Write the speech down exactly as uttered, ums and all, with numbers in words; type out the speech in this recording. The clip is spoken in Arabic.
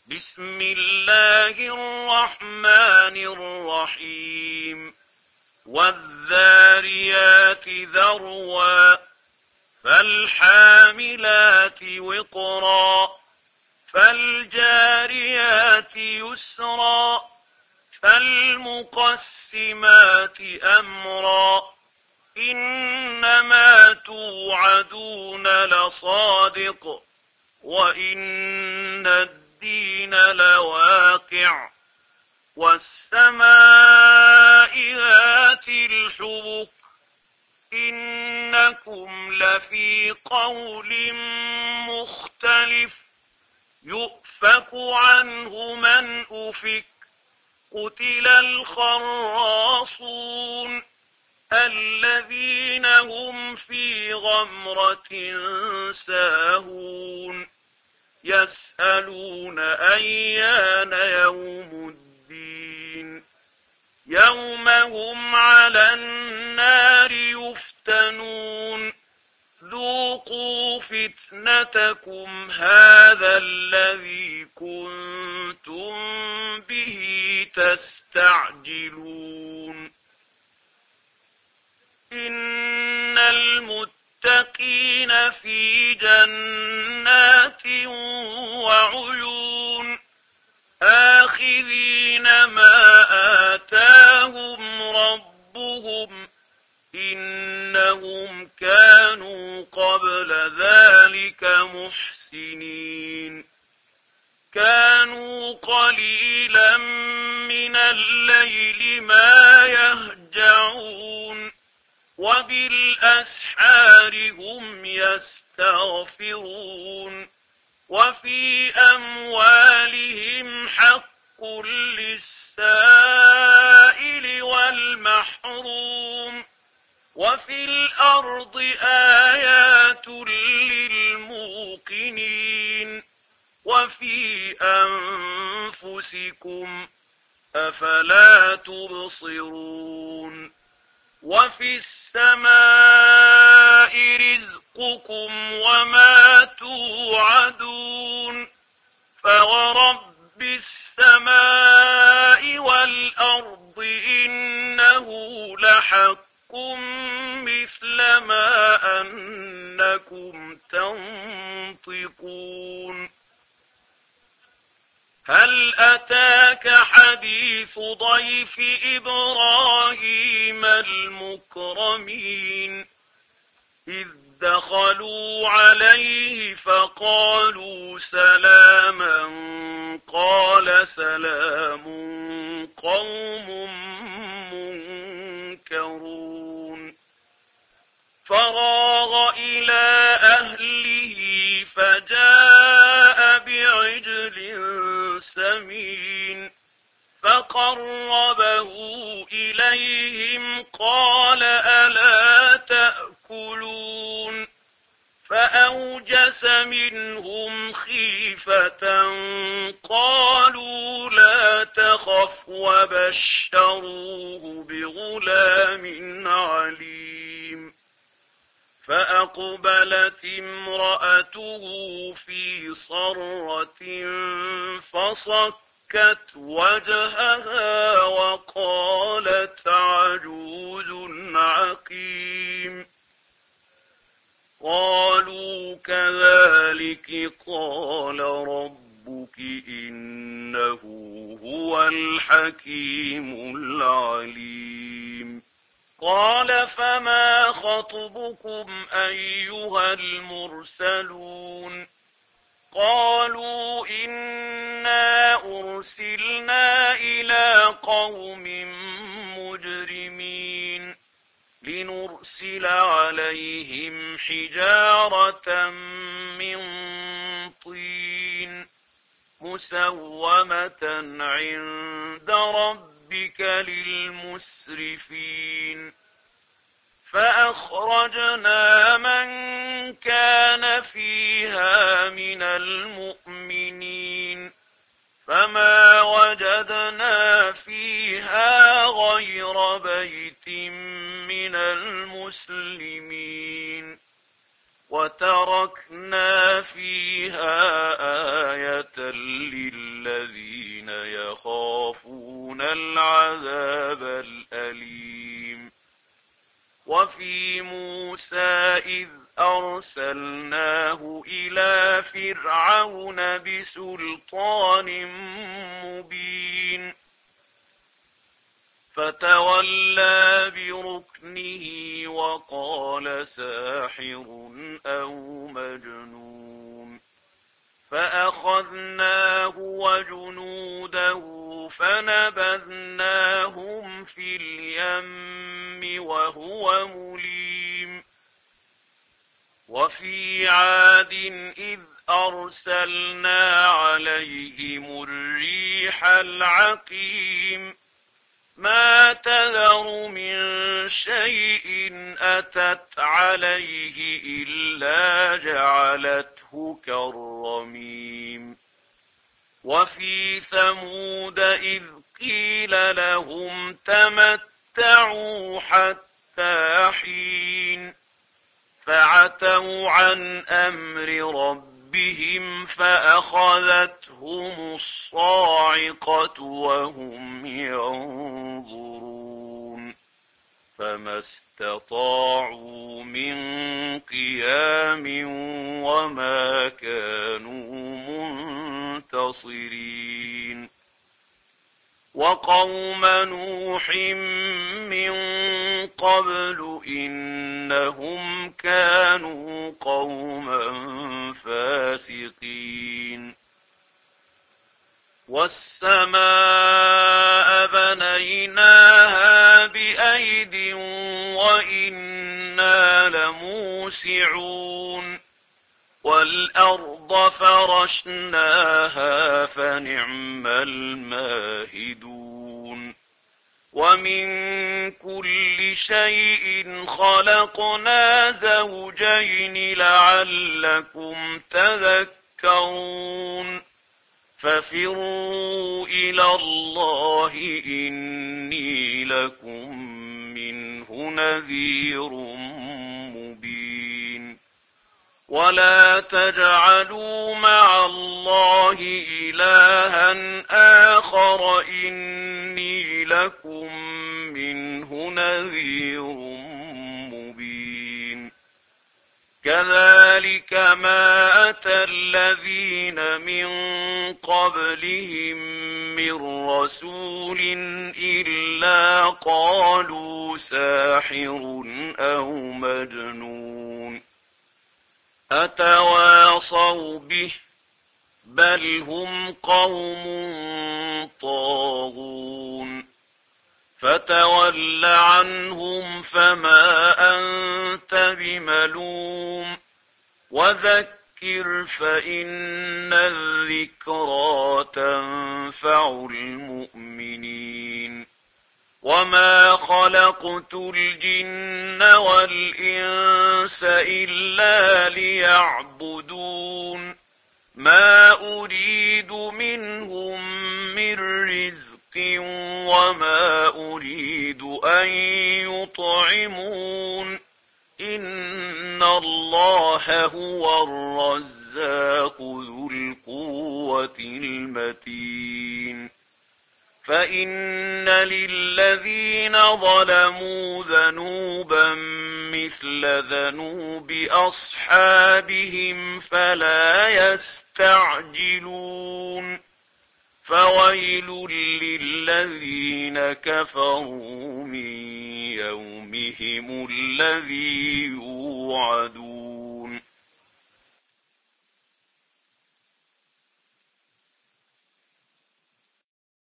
بسم الله الرحمن الرحيم والذاريات ذروا فالحاملات وقرا فالجاريات يسرا فالمقسمات أمرا إنما توعدون لصادق وإن الدين لواقع والسماء ذات الحبك إنكم لفي قول مختلف يؤفك عنه من أفك قتل الخراصون الذين هم في غمرة ساهون يسألون أيان يوم الدين يوم هم على النار يفتنون ذوقوا فتنتكم هذا الذي كنتم به تستعجلون إن المتقين في جنات وعيون آخذين ما آتاهم ربهم إنهم كانوا قبل ذلك محسنين كانوا قليلا من الليل ما يهجعون وبالأسحار هم يستغفرون وفي أموالهم حق للسائل والمحروم وفي الأرض آيات للموقنين وفي أنفسكم أفلا تبصرون وفي السماء رزقكم وما توعدون فورب السماء والأرض إنه لحق مثل ما أنكم تنطقون هل أتاك حديث ضيف إبراهيم المكرمين إذ دخلوا عليه فقالوا سلاما قال سلام قوم منكرون فراغ إلى أهله فجاء بعجل سمين فقربه إليهم قال ألا تأكلون فأوجس منهم خيفة قالوا لا تخف وبشروه بغلام عليم فأقبلت امرأته في صرة فصكت وجهها وقالت عجوز عقيم قالوا كذلك قال ربك إنه هو الحكيم العليم قال فما خطبكم أيها المرسلون قالوا إنا أرسلنا إلى قوم مجرمين لنرسل عليهم حجارة من طين مسومة عند ربك للمسرفين فأخرجنا من كان فيها من المؤمنين فما وجدنا فيها غير بيت من المسلمين وتركنا فيها آية للذين يخافون العذاب الأليم. وفي موسى إذ أرسلناه إلى فرعون بسلطان مبين فتولى بركنه وقال ساحر أو مجنون فأخذناه وجنوده فنبذناهم في اليم وهو مليم. وفي عاد إذ أرسلنا عليهم الريح العقيم ما تذر من شيء أتت عليه إلا جعلته كالرميم. وفي ثمود إذ قيل لهم تمتعوا حتى حين فعتوا عن أمر ربهم فأخذتهم الصاعقة وهم ينظرون فما استطاعوا من قيام وما كانوا منتصرين. وقوم نوح من قبل إنهم كانوا قوما فاسقين. والسماء بنيناها بأيد وإنا لموسعون. والأرض فرشناها فنعم الماهدون. ومن كل شيء خلقنا زوجين لعلكم تذكرون. ففروا إلى الله إني لكم منه نذير مبين. ولا تجعلوا مع الله إلها آخر إني لكم منه نذير مبين. كذلك ما أتى الذين من قبلهم من رسول إلا قالوا ساحر أو مجنون أتواصوا به بل هم قوم طاغون. فتول عنهم فما أنت بملوم وذكر فإن الذكرى تنفع المؤمنين. وما خلقت الجن والإنس إلا ليعبدون ما أريد منهم من رزق وما أريد أن يطعمون إن الله هو الرزاق ذو القوة المتين. فإن للذين ظلموا ذنوبا مثل ذنوب أصحابهم فلا يستعجلون. فويل للذين كفروا من يومهم الذي يوعدون.